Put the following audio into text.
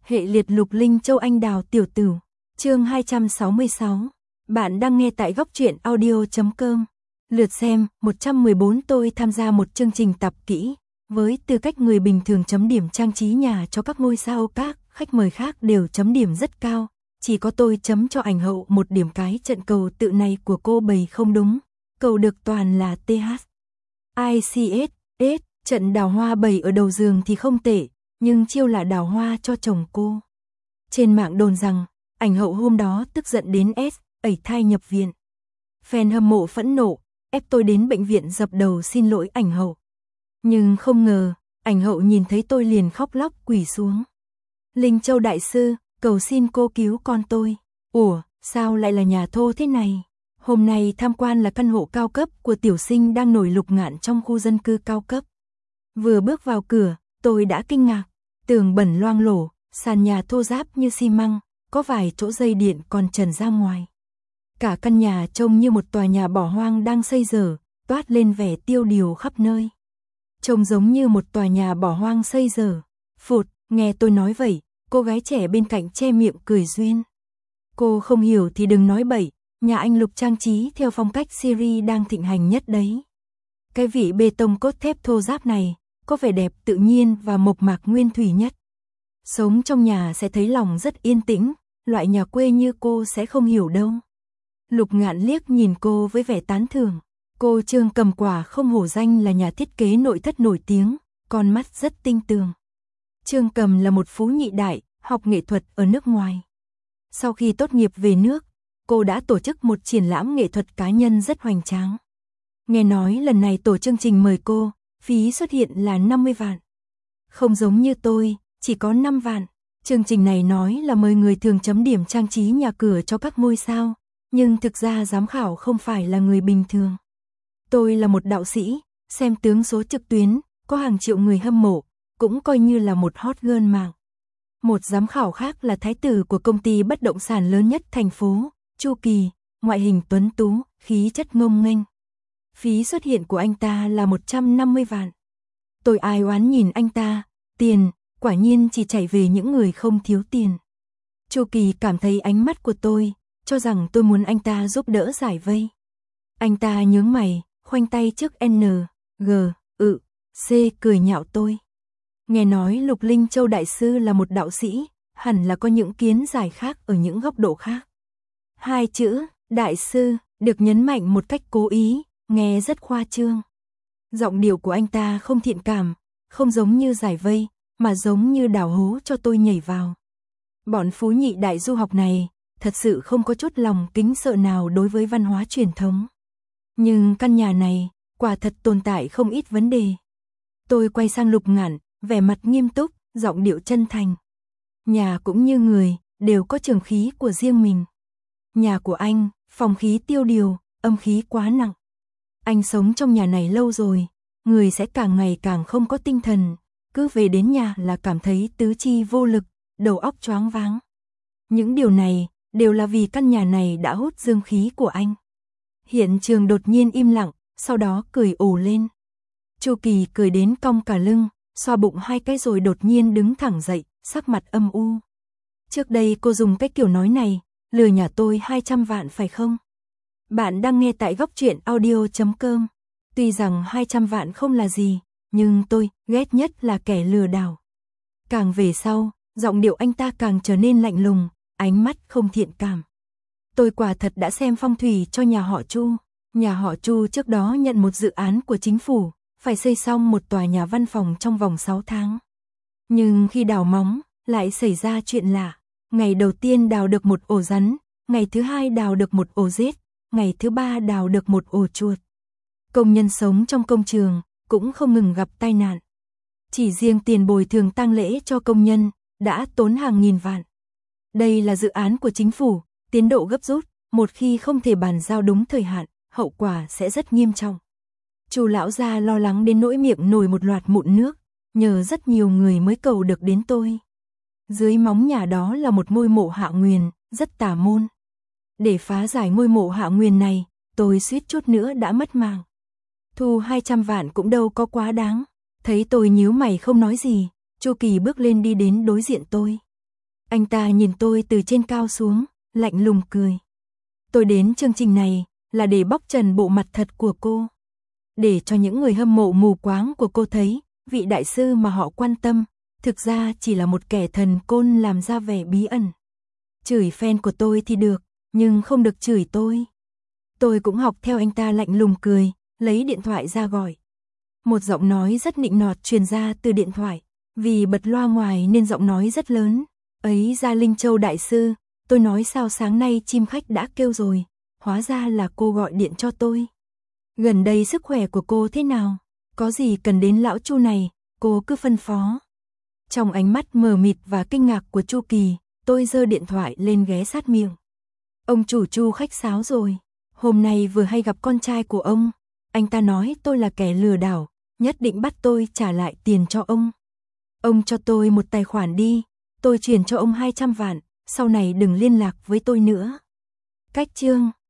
Hệ liệt Lục Linh Châu Anh Đào Tiểu Tửu, chương 266. Bạn đang nghe tại góc truyện audio.com. Lượt xem 114. Tôi tham gia một chương trình tập kỹ, với tư cách người bình thường chấm điểm trang trí nhà cho các ngôi sao, các khách mời khác đều chấm điểm rất cao, chỉ có tôi chấm cho ảnh hậu một điểm. Cái trận cầu tự này của cô bày không đúng, cầu được toàn là TH. ICS, trận đào hoa bày ở đầu giường thì không tệ, nhưng chiêu là đào hoa cho chồng cô. Trên mạng đồn rằng, ảnh hậu hôm đó tức giận đến ẩy thai nhập viện. Fan hâm mộ phẫn nộ, ép tôi đến bệnh viện dập đầu xin lỗi ảnh hậu. Nhưng không ngờ, ảnh hậu nhìn thấy tôi liền khóc lóc quỳ xuống. Linh Châu đại sư, cầu xin cô cứu con tôi. Ủa, sao lại là nhà thô thế này? Hôm nay tham quan là căn hộ cao cấp của tiểu sinh đang nổi lục ngạn trong khu dân cư cao cấp. Vừa bước vào cửa, tôi đã kinh ngạc. Tường bẩn loang lổ, sàn nhà thô ráp như xi măng, có vài chỗ dây điện còn trần ra ngoài. Cả căn nhà trông như một tòa nhà bỏ hoang đang xây dở, toát lên vẻ tiêu điều khắp nơi. Trông giống như một tòa nhà bỏ hoang xây dở. Phụt, nghe tôi nói vậy, cô gái trẻ bên cạnh che miệng cười duyên. Cô không hiểu thì đừng nói bậy, nhà anh Lục trang trí theo phong cách Syria đang thịnh hành nhất đấy. Cái vị bê tông cốt thép thô ráp này, có vẻ đẹp tự nhiên và mộc mạc nguyên thủy nhất. Sống trong nhà sẽ thấy lòng rất yên tĩnh, loại nhà quê như cô sẽ không hiểu đâu. Lục Ngạn liếc nhìn cô với vẻ tán thưởng. Cô Trương Cầm quả không hổ danh là nhà thiết kế nội thất nổi tiếng, con mắt rất tinh tường. Trương Cầm là một phú nhị đại, học nghệ thuật ở nước ngoài. Sau khi tốt nghiệp về nước, cô đã tổ chức một triển lãm nghệ thuật cá nhân rất hoành tráng. Nghe nói lần này tổ chương trình mời cô, phí xuất hiện là 50 vạn. Không giống như tôi, chỉ có 5 vạn. Chương trình này nói là mời người thường chấm điểm trang trí nhà cửa cho các ngôi sao, nhưng thực ra giám khảo không phải là người bình thường. Tôi là một đạo sĩ, xem tướng số trực tuyến, có hàng triệu người hâm mộ, cũng coi như là một hot girl mạng. Một giám khảo khác là thái tử của công ty bất động sản lớn nhất thành phố, Chu Kỳ, ngoại hình tuấn tú, khí chất ngông nghênh. Phí xuất hiện của anh ta là 150 vạn. Tôi ai oán nhìn anh ta, tiền, quả nhiên chỉ chảy về những người không thiếu tiền. Chu Kỳ cảm thấy ánh mắt của tôi, cho rằng tôi muốn anh ta giúp đỡ giải vây. Anh ta nhướng mày, khoanh tay trước C cười nhạo tôi. Nghe nói Lục Linh Châu đại sư là một đạo sĩ, hẳn là có những kiến giải khác ở những góc độ khác. Hai chữ, đại sư, được nhấn mạnh một cách cố ý, nghe rất khoa trương. Giọng điệu của anh ta không thiện cảm, không giống như giải vây, mà giống như đào hố cho tôi nhảy vào. Bọn phú nhị đại du học này, thật sự không có chút lòng kính sợ nào đối với văn hóa truyền thống. Nhưng căn nhà này, quả thật tồn tại không ít vấn đề. Tôi quay sang Lục Ngạn, vẻ mặt nghiêm túc, giọng điệu chân thành. Nhà cũng như người, đều có trường khí của riêng mình. Nhà của anh, phòng khí tiêu điều, âm khí quá nặng. Anh sống trong nhà này lâu rồi, người sẽ càng ngày càng không có tinh thần, cứ về đến nhà là cảm thấy tứ chi vô lực, đầu óc choáng váng. Những điều này, đều là vì căn nhà này đã hút dương khí của anh. Hiện trường đột nhiên im lặng, sau đó cười ồ lên. Chu Kỳ cười đến cong cả lưng, xoa bụng hai cái rồi đột nhiên đứng thẳng dậy, sắc mặt âm u. Trước đây cô dùng cái kiểu nói này, lừa nhà tôi 200 vạn phải không? Bạn đang nghe tại góc truyện audio.com. Tuy rằng 200 vạn không là gì, nhưng tôi ghét nhất là kẻ lừa đảo. Càng về sau, giọng điệu anh ta càng trở nên lạnh lùng, ánh mắt không thiện cảm. Tôi quả thật đã xem phong thủy cho nhà họ Chu. Nhà họ Chu trước đó nhận một dự án của chính phủ, phải xây xong một tòa nhà văn phòng trong vòng 6 tháng. Nhưng khi đào móng, lại xảy ra chuyện lạ. Ngày đầu tiên đào được một ổ rắn, ngày thứ hai đào được một ổ rết, ngày thứ ba đào được một ổ chuột. Công nhân sống trong công trường, cũng không ngừng gặp tai nạn. Chỉ riêng tiền bồi thường tang lễ cho công nhân, đã tốn hàng nghìn vạn. Đây là dự án của chính phủ, tiến độ gấp rút, một khi không thể bàn giao đúng thời hạn, hậu quả sẽ rất nghiêm trọng. Chu lão gia lo lắng đến nỗi miệng nổi một loạt mụn nước, nhờ rất nhiều người mới cầu được đến tôi. Dưới móng nhà đó là một ngôi mộ Hạ Nguyền, rất tà môn. Để phá giải ngôi mộ Hạ Nguyền này, tôi suýt chút nữa đã mất mạng. Thu 200 vạn cũng đâu có quá đáng. Thấy tôi nhíu mày không nói gì, Chu Kỳ bước lên đi đến đối diện tôi. Anh ta nhìn tôi từ trên cao xuống, lạnh lùng cười. Tôi đến chương trình này là để bóc trần bộ mặt thật của cô. Để cho những người hâm mộ mù quáng của cô thấy, vị đại sư mà họ quan tâm, thực ra chỉ là một kẻ thần côn làm ra vẻ bí ẩn. Chửi fan của tôi thì được, nhưng không được chửi tôi. Tôi cũng học theo anh ta lạnh lùng cười, lấy điện thoại ra gọi. Một giọng nói rất nịnh nọt truyền ra từ điện thoại, vì bật loa ngoài nên giọng nói rất lớn. Ấy ra Linh Châu đại sư, tôi nói sao sáng nay chim khách đã kêu rồi, hóa ra là cô gọi điện cho tôi. Gần đây sức khỏe của cô thế nào? Có gì cần đến lão Chu này, cô cứ phân phó. Trong ánh mắt mờ mịt và kinh ngạc của Chu Kỳ, tôi giơ điện thoại lên ghé sát miệng. Ông chủ Chu khách sáo rồi, hôm nay vừa hay gặp con trai của ông, anh ta nói tôi là kẻ lừa đảo, nhất định bắt tôi trả lại tiền cho ông. Ông cho tôi một tài khoản đi, tôi chuyển cho ông 200 vạn, sau này đừng liên lạc với tôi nữa. Cách chương